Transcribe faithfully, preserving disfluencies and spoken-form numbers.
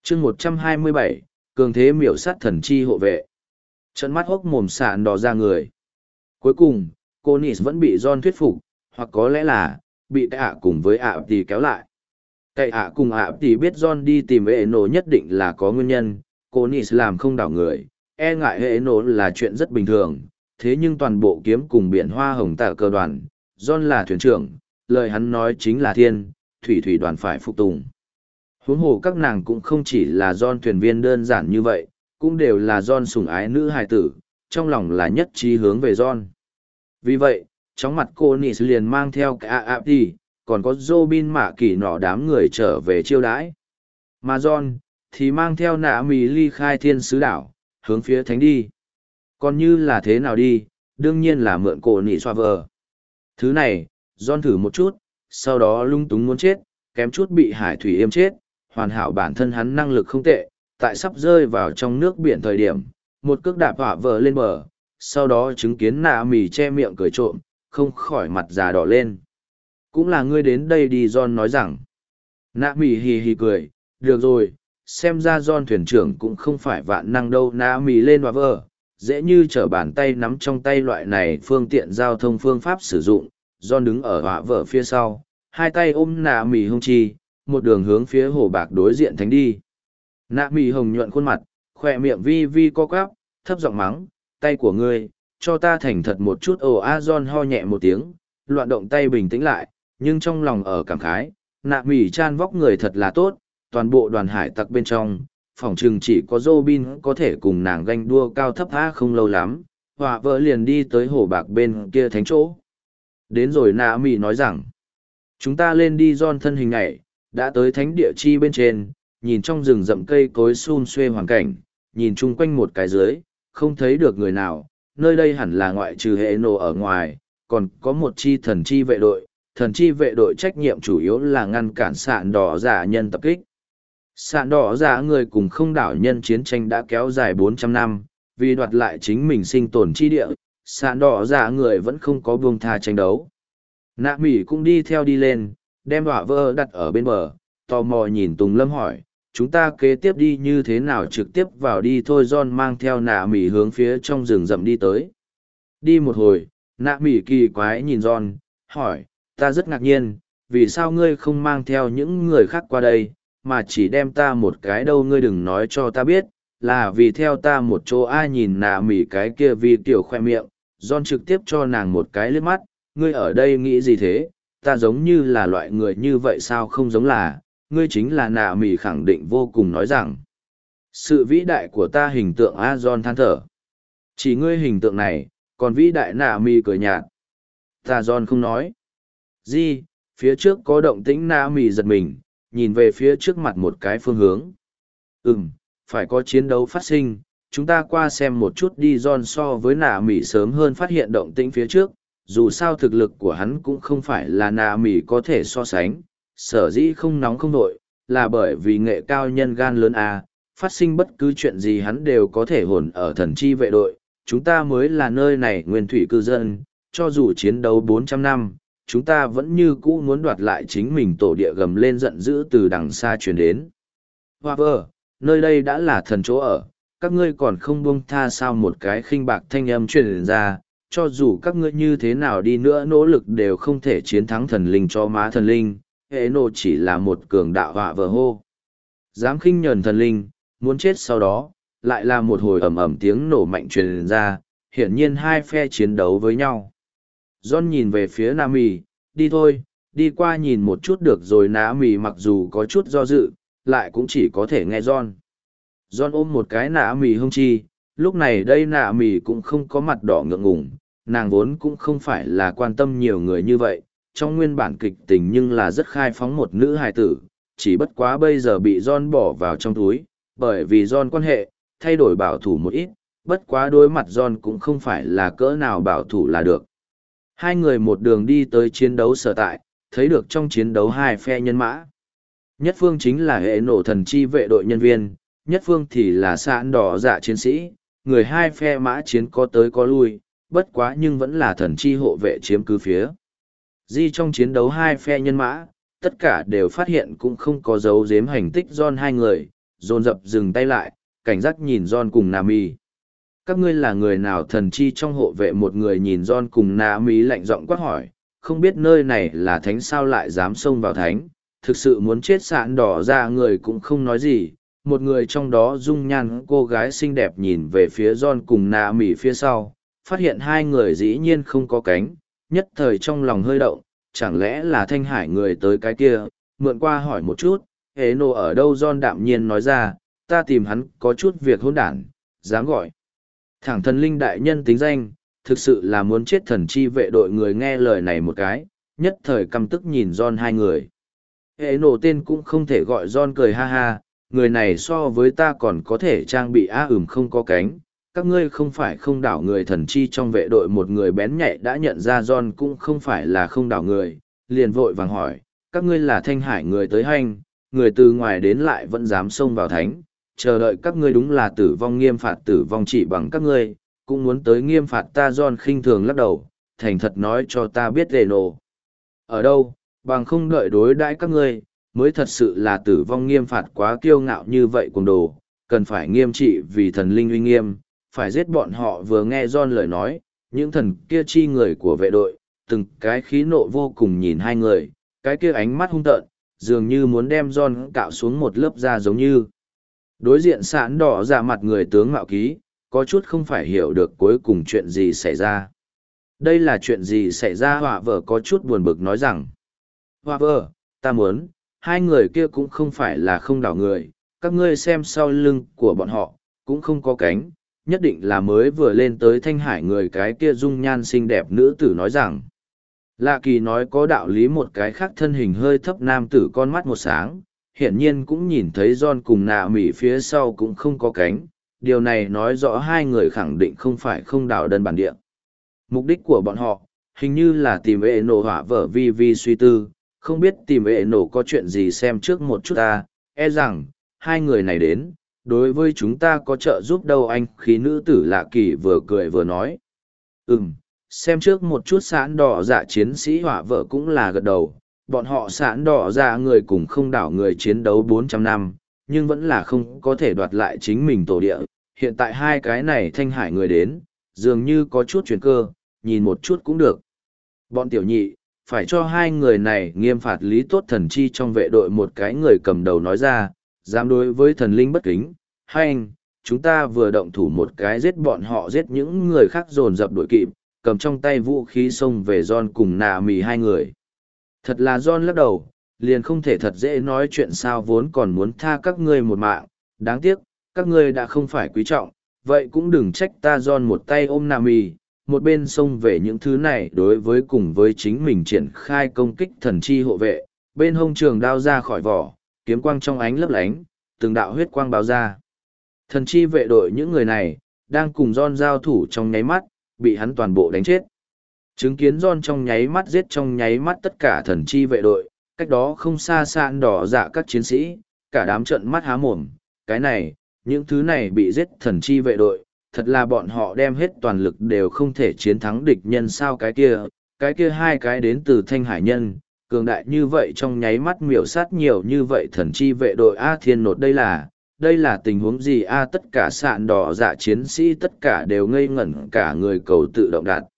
chương một trăm hai mươi bảy, cường thế miểu sát thần chi hộ vệ. Trận mắt hốc mồm sạn đỏ ra người. Cuối cùng, cô Nis vẫn bị John thuyết phục, hoặc có lẽ là, bị cậy ạ cùng với ạ tỷ kéo lại. Cậy ạ cùng ạ tỷ biết John đi tìm hệ nổ nhất định là có nguyên nhân, cô Nis làm không đảo người, e ngại hệ nổ là chuyện rất bình thường, thế nhưng toàn bộ kiếm cùng biển hoa hồng tạ cơ đoàn, John là thuyền trưởng, lời hắn nói chính là thiên, thủy thủy đoàn phải phục tùng. Huống hồ các nàng cũng không chỉ là John thuyền viên đơn giản như vậy, cũng đều là John sủng ái nữ hài tử, trong lòng là nhất trí hướng về John. Vì vậy, chóng mặt cô Nis liền mang theo cả áp đi, còn có Robin mạ kỳ nọ đám người trở về chiêu đãi. Mà John, thì mang theo nạ mì ly khai thiên sứ đảo, hướng phía thánh đi. Còn như là thế nào đi, đương nhiên là mượn cô Nis xoa vờ. Thứ này, John thử một chút, sau đó lung túng muốn chết, kém chút bị hải thủy yêm chết, hoàn hảo bản thân hắn năng lực không tệ, tại sắp rơi vào trong nước biển thời điểm, một cước đạp hỏa vợ lên bờ, sau đó chứng kiến nạ mì che miệng cười trộm, không khỏi mặt già đỏ lên. Cũng là ngươi đến đây đi, John nói rằng. Nạ mì hì hì cười, được rồi, xem ra John thuyền trưởng cũng không phải vạn năng đâu. Nạ mì lên hỏa vợ, dễ như trở bàn tay nắm trong tay loại này phương tiện giao thông phương pháp sử dụng. John đứng ở hỏa vợ phía sau, hai tay ôm nạ mì hung chi, một đường hướng phía hồ bạc đối diện thánh đi. Nạ mì hồng nhuận khuôn mặt, khỏe miệng vi vi co quắp, thấp giọng mắng, tay của ngươi, cho ta thành thật một chút. Ồ a John ho nhẹ một tiếng, loạn động tay bình tĩnh lại, nhưng trong lòng ở cảm khái, nạ mì chan vóc người thật là tốt, toàn bộ đoàn hải tặc bên trong, phỏng chừng chỉ có Robin có thể cùng nàng ganh đua cao thấp tha không lâu lắm, họa vợ liền đi tới hồ bạc bên kia thánh chỗ. Đến rồi nạ mì nói rằng, chúng ta lên đi. John thân hình này, đã tới thánh địa chi bên trên, nhìn trong rừng rậm cây cối xum xuê hoàn cảnh, nhìn chung quanh một cái dưới, không thấy được người nào, nơi đây hẳn là ngoại trừ hệ nổ ở ngoài, còn có một chi thần chi vệ đội, thần chi vệ đội trách nhiệm chủ yếu là ngăn cản sạn đỏ giả nhân tập kích. Sạn đỏ giả người cùng không đảo nhân chiến tranh đã kéo dài bốn trăm năm, vì đoạt lại chính mình sinh tồn chi địa, sạn đỏ giả người vẫn không có buông tha tranh đấu. Nạ mỉ cũng đi theo đi lên, đem hỏa vơ đặt ở bên bờ, tò mò nhìn Tùng Lâm hỏi, chúng ta kế tiếp đi như thế nào? Trực tiếp vào đi thôi. John mang theo nạ mỉ hướng phía trong rừng rậm đi tới. Đi một hồi, nạ mỉ kỳ quái nhìn John, hỏi, ta rất ngạc nhiên, vì sao ngươi không mang theo những người khác qua đây, mà chỉ đem ta một cái đâu? Ngươi đừng nói cho ta biết, là vì theo ta một chỗ. Ai nhìn nạ mỉ cái kia vì tiểu khoe miệng, John trực tiếp cho nàng một cái liếc mắt, ngươi ở đây nghĩ gì thế? Ta giống như là loại người như vậy sao? Không giống là, ngươi chính là. Nạ mỉ khẳng định vô cùng nói rằng, sự vĩ đại của ta hình tượng. A John than thở, chỉ ngươi hình tượng này, còn vĩ đại. Nạ mỉ cười nhạt, ta John không nói gì. Phía trước có động tĩnh. Nạ mỉ giật mình, nhìn về phía trước mặt một cái phương hướng. Ừm, phải có chiến đấu phát sinh, chúng ta qua xem một chút đi. John so với nạ mỉ sớm hơn phát hiện động tĩnh phía trước, dù sao thực lực của hắn cũng không phải là nạ mỉ có thể so sánh, sở dĩ không nóng không nội, là bởi vì nghệ cao nhân gan lớn a, phát sinh bất cứ chuyện gì hắn đều có thể hồn ở thần chi vệ đội, chúng ta mới là nơi này nguyên thủy cư dân, cho dù chiến đấu bốn trăm năm, chúng ta vẫn như cũ muốn đoạt lại chính mình. Tổ địa gầm lên giận dữ từ đằng xa truyền đến. Hoa vơ, nơi đây đã là thần chỗ ở, các ngươi còn không buông tha sao? Một cái khinh bạc thanh âm truyền ra, cho dù các ngươi như thế nào đi nữa nỗ lực đều không thể chiến thắng thần linh. Cho má thần linh, hệ nộ chỉ là một cường đạo. Họa vợ hô, dám khinh nhờn thần linh, muốn chết. Sau đó lại là một hồi ầm ầm tiếng nổ mạnh truyền ra, hiển nhiên hai phe chiến đấu với nhau. John nhìn về phía Nạ mỉ, đi thôi, đi qua nhìn một chút được rồi. Nạ mỉ mặc dù có chút do dự, lại cũng chỉ có thể nghe John. John ôm một cái nạ mỉ hông chi, lúc này đây nạ mỉ cũng không có mặt đỏ ngượng ngùng, nàng vốn cũng không phải là quan tâm nhiều người như vậy, trong nguyên bản kịch tình nhưng là rất khai phóng một nữ hài tử, chỉ bất quá bây giờ bị John bỏ vào trong túi, bởi vì John quan hệ, thay đổi bảo thủ một ít, bất quá đối mặt John cũng không phải là cỡ nào bảo thủ là được. Hai người một đường đi tới chiến đấu sở tại, thấy được trong chiến đấu hai phe nhân mã. Nhất phương chính là hệ nổ thần chi vệ đội nhân viên, nhất phương thì là sạn đỏ dạ chiến sĩ, người hai phe mã chiến có tới có lui, bất quá nhưng vẫn là thần chi hộ vệ chiếm cứ phía. Di trong chiến đấu hai phe nhân mã, tất cả đều phát hiện cũng không có dấu giếm hành tích John hai người, dồn dập dừng tay lại, cảnh giác nhìn John cùng Nami. Các ngươi là người nào? Thần chi trong hộ vệ một người nhìn John cùng Nami lạnh giọng quát hỏi, không biết nơi này là thánh sao lại dám xông vào thánh, thực sự muốn chết sạn đỏ ra người cũng không nói gì. Một người trong đó dung nhan cô gái xinh đẹp nhìn về phía John cùng Nami phía sau, phát hiện hai người dĩ nhiên không có cánh, nhất thời trong lòng hơi động, chẳng lẽ là Thanh Hải người tới cái kia, mượn qua hỏi một chút, hế nô ở đâu? John đạm nhiên nói ra, ta tìm hắn có chút việc hỗn đản, dám gọi thẳng thần linh đại nhân tính danh, thực sự là muốn chết. Thần chi vệ đội người nghe lời này một cái, nhất thời căm tức nhìn John hai người. Hệ nổ tên cũng không thể gọi. John cười ha ha, người này so với ta còn có thể trang bị á ửm không có cánh, các ngươi không phải không đảo người. Thần chi trong vệ đội một người bén nhạy đã nhận ra John cũng không phải là không đảo người, liền vội vàng hỏi, các ngươi là Thanh Hải người tới hành, người từ ngoài đến lại vẫn dám xông vào thánh, chờ đợi các ngươi đúng là tử vong nghiêm phạt. Tử vong chỉ bằng các ngươi, cũng muốn tới nghiêm phạt ta? John khinh thường lắc đầu, thành thật nói cho ta biết Reno ở đâu, bằng không đợi đối đãi các ngươi, mới thật sự là tử vong nghiêm phạt. Quá kiêu ngạo như vậy cuồng đồ, cần phải nghiêm trị vì thần linh uy nghiêm, phải giết bọn họ. Vừa nghe John lời nói, những thần kia chi người của vệ đội, từng cái khí nộ vô cùng nhìn hai người, cái kia ánh mắt hung tợn, dường như muốn đem John cạo xuống một lớp da giống như. Đối diện sạn đỏ ra mặt người tướng mạo ký, có chút không phải hiểu được cuối cùng chuyện gì xảy ra. Đây là chuyện gì xảy ra? Họa vợ có chút buồn bực nói rằng, Họa vợ, ta muốn, hai người kia cũng không phải là không đảo người, các ngươi xem sau lưng của bọn họ, cũng không có cánh, nhất định là mới vừa lên tới Thanh Hải người. Cái kia dung nhan xinh đẹp nữ tử nói rằng, Lạ Kỳ nói có đạo lý. Một cái khác thân hình hơi thấp nam tử con mắt một sáng, hiển nhiên cũng nhìn thấy John cùng nạ mỉ phía sau cũng không có cánh, điều này nói rõ hai người khẳng định không phải không đảo đơn bản địa. Mục đích của bọn họ, hình như là tìm vệ nổ. Hỏa vợ vi vi suy tư, không biết tìm vệ nổ có chuyện gì, xem trước một chút ta, e rằng, hai người này đến, đối với chúng ta có trợ giúp đâu anh. Khí nữ tử Lạ Kỳ vừa cười vừa nói, ừm, xem trước một chút. Sạn đỏ dạ chiến sĩ Hỏa vợ cũng là gật đầu, bọn họ sạn đỏ dạ người cùng không đảo người chiến đấu bốn trăm năm, nhưng vẫn là không có thể đoạt lại chính mình tổ địa. Hiện tại hai cái này Thanh Hải người đến, dường như có chút chuyển cơ, nhìn một chút cũng được. Bọn tiểu nhị, phải cho hai người này nghiêm phạt lý tốt. Thần chi trong vệ đội một cái người cầm đầu nói ra, dám đối với thần linh bất kính, hay anh, chúng ta vừa động thủ một cái giết bọn họ, giết những người khác dồn dập đuổi kịp, cầm trong tay vũ khí xông về John cùng nạ mì hai người. Thật là John lắc đầu, liền không thể thật dễ nói chuyện sao, vốn còn muốn tha các ngươi một mạng, đáng tiếc, các ngươi đã không phải quý trọng, vậy cũng đừng trách ta. John một tay ôm Nami, một bên xông về những thứ này đối với cùng với chính mình triển khai công kích. Thần chi hộ vệ, bên hông trường đao ra khỏi vỏ, kiếm quang trong ánh lấp lánh, từng đạo huyết quang báo ra. Thần chi vệ đội những người này, đang cùng John giao thủ trong nháy mắt, bị hắn toàn bộ đánh chết. Chứng kiến John trong nháy mắt giết trong nháy mắt tất cả thần chi vệ đội, cách đó không xa sạn đỏ dạ các chiến sĩ, cả đám trợn mắt há mồm. Cái này, những thứ này bị giết thần chi vệ đội, thật là bọn họ đem hết toàn lực đều không thể chiến thắng địch nhân sao? Cái kia, cái kia hai cái đến từ Thanh Hải nhân, cường đại như vậy trong nháy mắt miểu sát nhiều như vậy thần chi vệ đội. A thiên nột, đây là, đây là tình huống gì a? Tất cả sạn đỏ dạ chiến sĩ tất cả đều ngây ngẩn cả người, cầu tự động đạt.